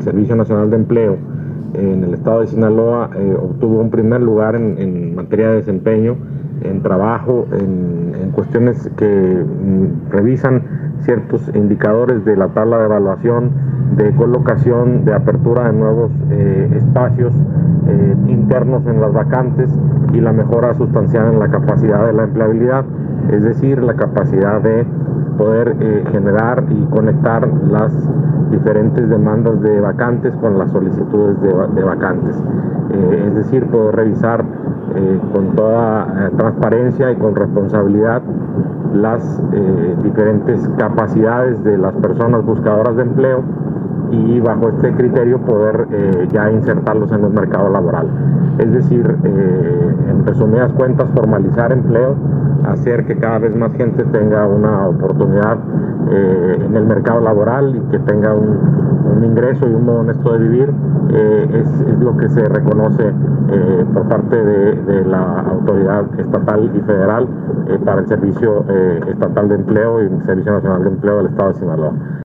Servicio Nacional de Empleo en el estado de Sinaloa obtuvo un primer lugar en materia de desempeño, en trabajo, en cuestiones que revisan ciertos indicadores de la tabla de evaluación, de colocación, de apertura de nuevos espacios internos en las vacantes y la mejora sustancial en la capacidad de la empleabilidad, es decir, la capacidad de poder generar y conectar las diferentes demandas de vacantes con las solicitudes de vacantes. Es decir, poder revisar con toda transparencia y con responsabilidad las diferentes capacidades de las personas buscadoras de empleo y bajo este criterio poder ya insertarlos en el mercado laboral. Es decir, en resumidas cuentas, formalizar empleo, hacer que cada vez más gente tenga una oportunidad en el mercado laboral y que tenga un ingreso y un modo honesto de vivir, es lo que se reconoce por parte de la autoridad estatal y federal para el Servicio Estatal de Empleo y el Servicio Nacional de Empleo del Estado de Sinaloa.